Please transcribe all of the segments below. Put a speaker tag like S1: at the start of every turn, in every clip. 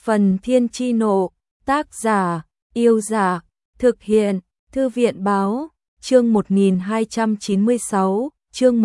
S1: Phần Thiên Chi Nộ, tác giả, Yêu Giả, thực hiện, Thư viện Báo, chương 1296, chương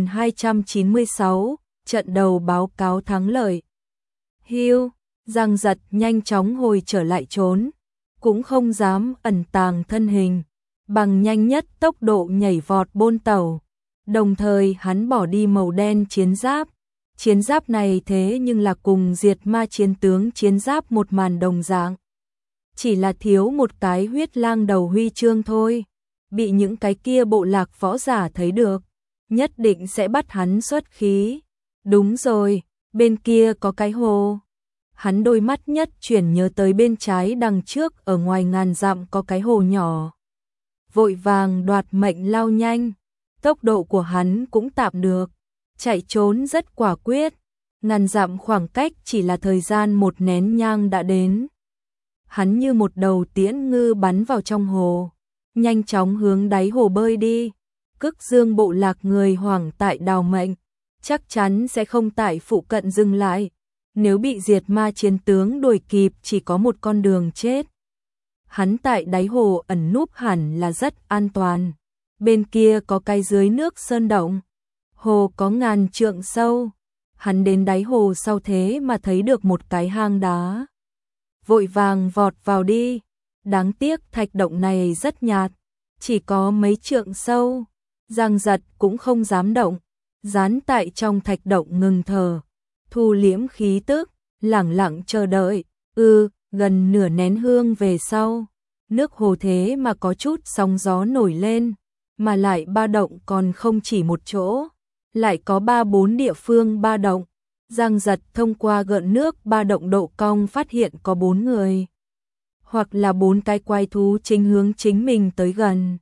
S1: 1296, trận đầu báo cáo thắng lợi. Hưu, Giang Giật nhanh chóng hồi trở lại trốn, cũng không dám ẩn tàng thân hình, bằng nhanh nhất tốc độ nhảy vọt bôn tàu. Đồng thời hắn bỏ đi màu đen chiến giáp này thế nhưng là cùng diệt ma chiến tướng chiến giáp một màn đồng dạng. Chỉ là thiếu một cái huyết lang đầu huy chương thôi, bị những cái kia bộ lạc võ giả thấy được, nhất định sẽ bắt hắn xuất khí. Đúng rồi, bên kia có cái hồ. Hắn đôi mắt nhất chuyển nhớ tới bên trái đằng trước ở ngoài ngàn dặm có cái hồ nhỏ. Vội vàng đoạt mệnh lao nhanh, tốc độ của hắn cũng tạm được, chạy trốn rất quả quyết, ngàn dặm khoảng cách chỉ là thời gian một nén nhang đã đến. Hắn như một đầu tiễn ngư bắn vào trong hồ, nhanh chóng hướng đáy hồ bơi đi. Cức Dương bộ lạc người hoảng tại đào mệnh, chắc chắn sẽ không tại phụ cận dừng lại. Nếu bị diệt ma chiến tướng đuổi kịp chỉ có một con đường chết. Hắn tại đáy hồ ẩn núp hẳn là rất an toàn. Bên kia có cái dưới nước sơn động. Hồ có ngàn trượng sâu. Hắn đến đáy hồ sau thế mà thấy được một cái hang đá. Vội vàng vọt vào đi. Đáng tiếc thạch động này rất nhạt, chỉ có mấy trượng sâu. Giang Giật cũng không dám động, dán tại trong thạch động ngừng thở, thu liễm khí tức, lẳng lặng chờ đợi. Gần nửa nén hương về sau, nước hồ thế mà có chút sóng gió nổi lên, mà lại ba động còn không chỉ một chỗ, lại có 3-4 địa phương ba động. Giang Giật thông qua gợn nước ba động độ cong phát hiện có 4 người, hoặc là 4 cái quái thú chính hướng chính mình tới gần.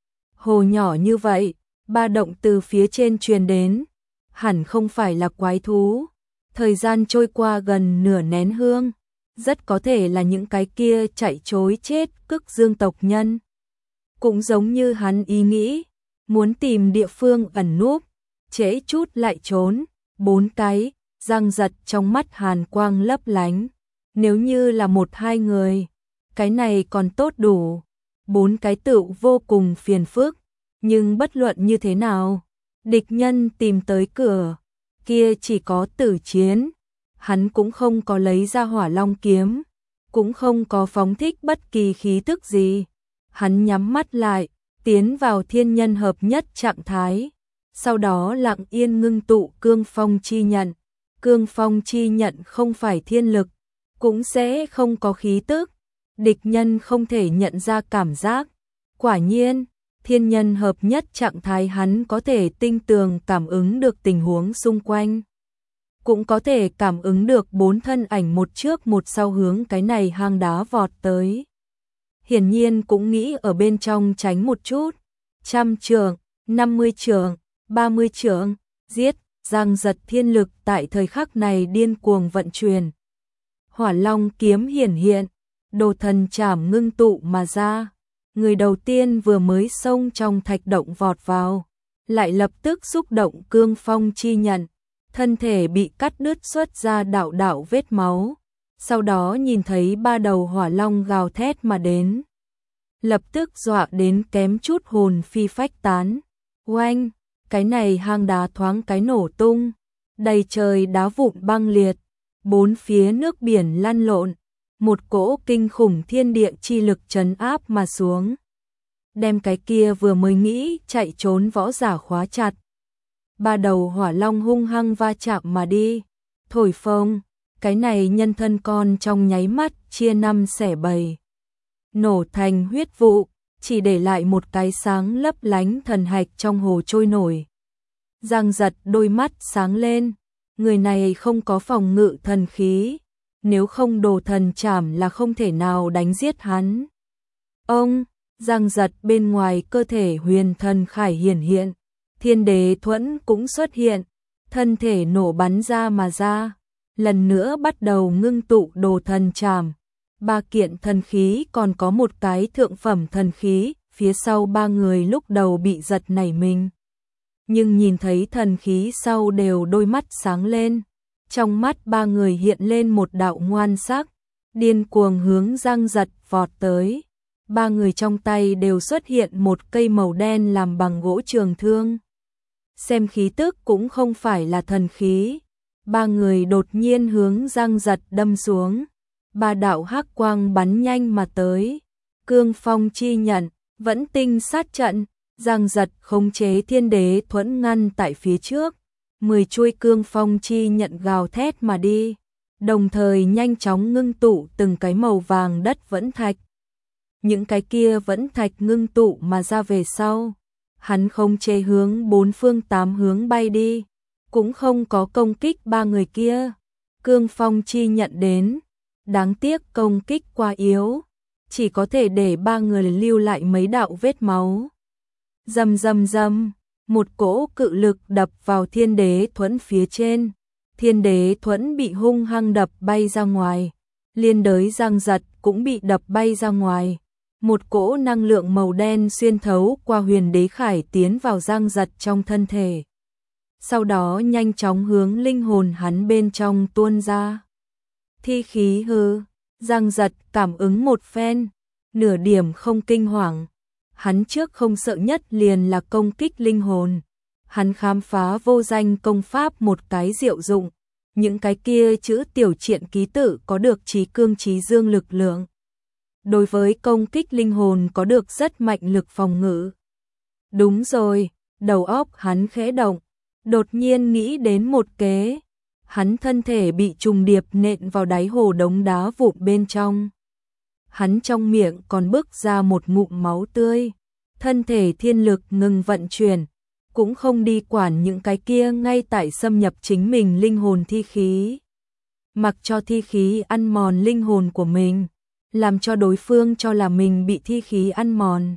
S1: Hồ nhỏ như vậy, ba động từ phía trên truyền đến, hẳn không phải là quái thú. Thời gian trôi qua gần nửa nén hương, rất có thể là những cái kia chạy trối chết Cức Dương tộc nhân. Cũng giống như hắn ý nghĩ, muốn tìm địa phương ẩn núp, trễ chút lại trốn. 4 cái, Giang Giật trong mắt hàn quang lấp lánh. Nếu như là 1-2 người, cái này còn tốt đủ. 4 cái tựu vô cùng phiền phức. Nhưng bất luận như thế nào, địch nhân tìm tới cửa, kia chỉ có tử chiến. Hắn cũng không có lấy ra Hỏa Long kiếm, cũng không có phóng thích bất kỳ khí tức gì. Hắn nhắm mắt lại, tiến vào thiên nhân hợp nhất trạng thái, sau đó lặng yên ngưng tụ cương phong chi nhận. Cương phong chi nhận không phải thiên lực, cũng sẽ không có khí tức, địch nhân không thể nhận ra cảm giác. Quả nhiên, thiên nhân hợp nhất trạng thái hắn có thể tinh tường cảm ứng được tình huống xung quanh. Cũng có thể cảm ứng được 4 thân ảnh một trước một sau hướng cái này hang đá vọt tới. Hiển nhiên cũng nghĩ ở bên trong tránh một chút. 100 trượng, 50 trượng, 30 trượng, giết. Giang Giật thiên lực tại thời khắc này điên cuồng vận chuyển. Hỏa Long kiếm hiển hiện, đồ thần trảm ngưng tụ mà ra. Người đầu tiên vừa mới xông trong thạch động vọt vào, lại lập tức xúc động cương phong chi nhận, thân thể bị cắt đứt xuất ra đạo đạo vết máu. Sau đó nhìn thấy 3 đầu hỏa long gào thét mà đến, lập tức dọa đến kém chút hồn phi phách tán. Oanh, cái này hang đá thoáng cái nổ tung, đầy trời đá vụn băng liệt, 4 phía nước biển lăn lộn. Một cỗ kinh khủng thiên địa chi lực trấn áp mà xuống, đem cái kia vừa mới nghĩ chạy trốn võ giả khóa chặt. 3 đầu hỏa long hung hăng va chạm mà đi, thổi phồng, cái này nhân thân con trong nháy mắt chia 5 xẻ 7, nổ thành huyết vụ, chỉ để lại một cái sáng lấp lánh thần hạch trong hồ trôi nổi. Giang Giật đôi mắt sáng lên, người này không có phòng ngự thần khí, nếu không đồ thần trảm là không thể nào đánh giết hắn. Ông, Giang Giật bên ngoài cơ thể huyền thần khải hiển hiện, thiên đế thuẫn cũng xuất hiện, thân thể nổ bắn ra mà ra, lần nữa bắt đầu ngưng tụ đồ thần trảm. 3 kiện thần khí còn có một cái thượng phẩm thần khí, phía sau 3 người lúc đầu bị giật nảy mình. Nhưng nhìn thấy thần khí sau đều đôi mắt sáng lên. Trong mắt 3 người hiện lên một đạo ngoan sắc, điên cuồng hướng Giang Giật vọt tới. Ba người trong tay đều xuất hiện một cây màu đen làm bằng gỗ trường thương. Xem khí tức cũng không phải là thần khí. Ba người đột nhiên hướng Giang Giật đâm xuống. Ba đạo hắc quang bắn nhanh mà tới. Cương phong chi nhận, vẫn tinh sát trận. Giang Giật khống chế thiên đế thuẫn ngăn tại phía trước. 10 chuôi cương phong chi nhận gào thét mà đi. Đồng thời nhanh chóng ngưng tụ từng cái màu vàng đất vẫn thạch. Những cái kia vẫn thạch ngưng tụ mà ra về sau. Hắn khống chế hướng 4 phương 8 hướng bay đi. Cũng không có công kích ba người kia. Cương phong chi nhận đến. Đáng tiếc công kích quá yếu. Chỉ có thể để ba người lưu lại mấy đạo vết máu. Rầm rầm rầm. Một cỗ cự lực đập vào thiên đế thuẫn phía trên. Thiên đế thuẫn bị hung hăng đập bay ra ngoài. Liên đới Giang Giật cũng bị đập bay ra ngoài. Một cỗ năng lượng màu đen xuyên thấu qua huyền đế khải tiến vào Giang Giật trong thân thể. Sau đó nhanh chóng hướng linh hồn hắn bên trong tuôn ra. Thi khí hư, Giang Giật cảm ứng một phen, nửa điểm không kinh hoàng. Hắn trước không sợ nhất liền là công kích linh hồn. Hắn khám phá vô danh công pháp một cái diệu dụng. Những cái kia chữ tiểu triện ký tự có được trí cương trí dương lực lượng. Đối với công kích linh hồn có được rất mạnh lực phòng ngự. Đúng rồi, đầu óc hắn khẽ động, đột nhiên nghĩ đến một kế. Hắn thân thể bị trùng điệp nện vào đáy hồ đống đá vụn bên trong. Hắn trong miệng còn bức ra một ngụm máu tươi. Thân thể thiên lực ngừng vận chuyển, cũng không đi quản những cái kia ngay tại xâm nhập chính mình linh hồn thi khí. Mặc cho thi khí ăn mòn linh hồn của mình, làm cho đối phương cho là mình bị thi khí ăn mòn.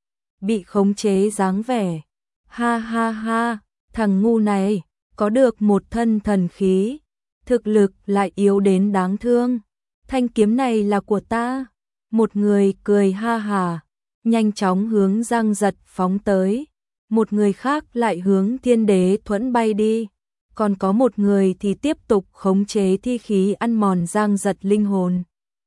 S1: Bị khống chế dáng vẻ. Ha ha ha, thằng ngu này, có được một thân thần khí, thực lực lại yếu đến đáng thương. Thanh kiếm này là của ta. Một người cười ha hà, nhanh chóng hướng Giang Giật phóng tới. Một người khác lại hướng thiên đế thuẫn bay đi. Còn có một người thì tiếp tục khống chế thi khí ăn mòn Giang Giật linh hồn.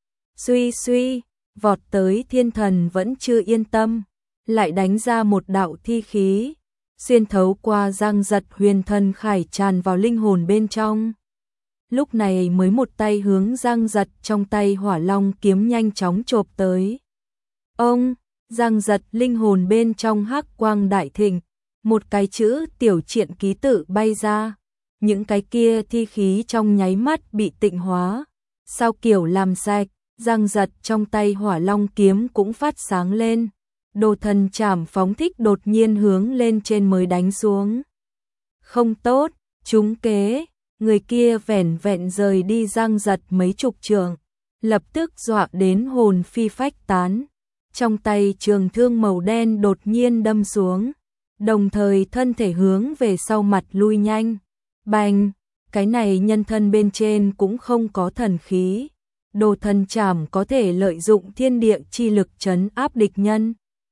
S1: Suy suy, vọt tới thiên thần vẫn chưa yên tâm. Lại đánh ra một đạo thi khí. Xuyên thấu qua Giang Giật huyền thần khải tràn vào linh hồn bên trong. Lúc này mới một tay hướng Giang Giật trong tay hỏa long kiếm nhanh chóng chộp tới. Ông, Giang Giật linh hồn bên trong hắc quang đại thịnh, một cái chữ tiểu triện ký tự bay ra. Những cái kia thi khí trong nháy mắt bị tịnh hóa. Sau kiểu làm sạch, Giang Giật trong tay hỏa long kiếm cũng phát sáng lên. Đồ thần trảm phóng thích đột nhiên hướng lên trên mới đánh xuống. Không tốt, trúng kế. Người kia vẻn vẹn rời đi Giang Giật mấy chục trượng, lập tức dọa đến hồn phi phách tán. Trong tay trường thương màu đen đột nhiên đâm xuống, đồng thời thân thể hướng về sau mặt lui nhanh. Bành, cái này nhân thân bên trên cũng không có thần khí. Đồ thần trảm có thể lợi dụng thiên địa chi lực trấn áp địch nhân.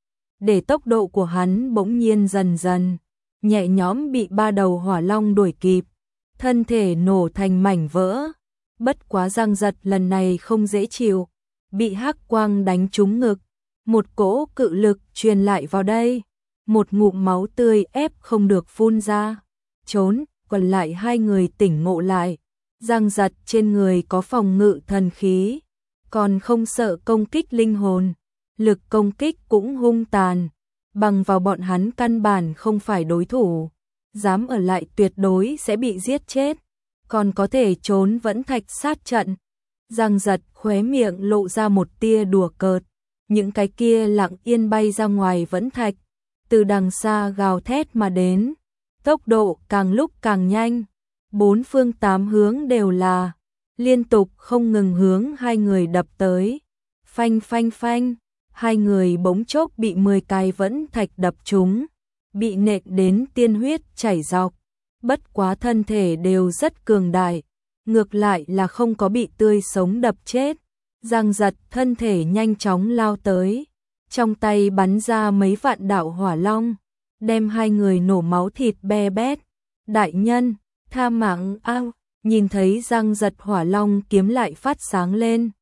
S1: Để tốc độ của hắn bỗng nhiên dần dần, nhẹ nhõm bị ba đầu hỏa long đuổi kịp. Thân thể nổ thành mảnh vỡ. Bất quá Giang Giật lần này không dễ chịu, bị hắc quang đánh trúng ngực. Một cỗ cự lực truyền lại vào đây. Một ngụm máu tươi ép không được phun ra. Trốn, còn lại hai người tỉnh ngộ lại. Giang Giật trên người có phòng ngự thần khí, còn không sợ công kích linh hồn. Lực công kích cũng hung tàn, bằng vào bọn hắn căn bản không phải đối thủ. Dám ở lại tuyệt đối sẽ bị giết chết, còn có thể trốn vẫn thạch sát trận. Giang Giật khóe miệng lộ ra một tia đùa cợt. Những cái kia lặng yên bay ra ngoài vẫn thạch, từ đằng xa gào thét mà đến, tốc độ càng lúc càng nhanh. 4 phương 8 hướng đều là liên tục không ngừng hướng hai người đập tới. Phanh phanh phanh, hai người bỗng chốc bị 10 cái vẫn thạch đập trúng, bị nện đến tiên huyết chảy dọc. Bất quá thân thể đều rất cường đại, ngược lại là không có bị tươi sống đập chết. Giang Giật thân thể nhanh chóng lao tới, trong tay bắn ra mấy vạn đạo hỏa long, đem hai người nổ máu thịt be bét. Đại nhân, tha mạng ao, nhìn thấy Giang Giật hỏa long kiếm lại phát sáng lên.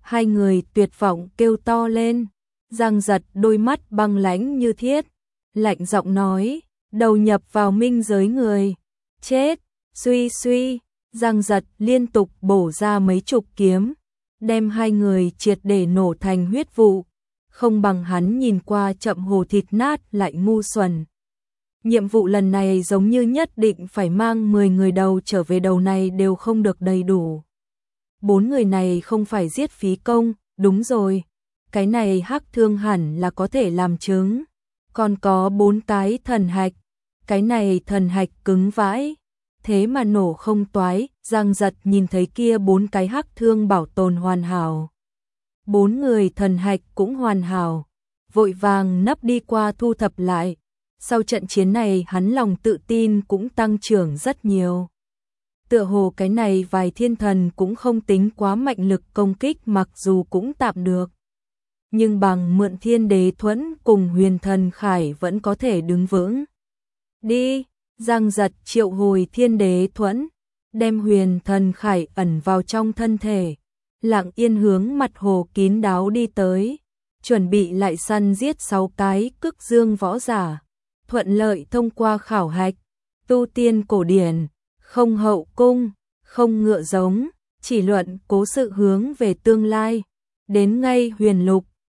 S1: Hai người tuyệt vọng kêu to lên. Giang Giật đôi mắt băng lãnh như thiết, lạnh giọng nói, đầu nhập vào minh giới người. Chết, suy suy, Giang Giật liên tục bổ ra mấy chục kiếm, đem hai người triệt để nổ thành huyết vụ. Không bằng hắn nhìn qua chậm hồ thịt nát lại ngu xuẩn. Nhiệm vụ lần này giống như nhất định phải mang 10 người đầu trở về, đầu này đều không được đầy đủ. 4 người này không phải giết phí công, đúng rồi. Cái này Hắc Thương hẳn là có thể làm chứng. Còn có 4 cái thần hạch. Cái này thần hạch cứng vãi. Thế mà nổ không toái. Giang Giật nhìn thấy kia 4 cái Hắc Thương bảo tồn hoàn hảo. 4 người thần hạch cũng hoàn hảo. Vội vàng nấp đi qua thu thập lại. Sau trận chiến này hắn lòng tự tin cũng tăng trưởng rất nhiều. Tựa hồ cái này vài thiên thần cũng không tính quá mạnh lực công kích, mặc dù cũng tạm được. Nhưng bằng mượn thiên đế thuẫn cùng huyền thần khải vẫn có thể đứng vững. Đi, Giang Giật triệu hồi thiên đế thuẫn, đem huyền thần khải ẩn vào trong thân thể. Lặng yên hướng mặt hồ kín đáo đi tới, chuẩn bị lại săn giết 6 cái Cực Dương võ giả. Thuận lợi thông qua khảo hạch, tu tiên cổ điển, không hậu cung, không ngựa giống, chỉ luận cố sự hướng về tương lai. Đến ngay huyền lục,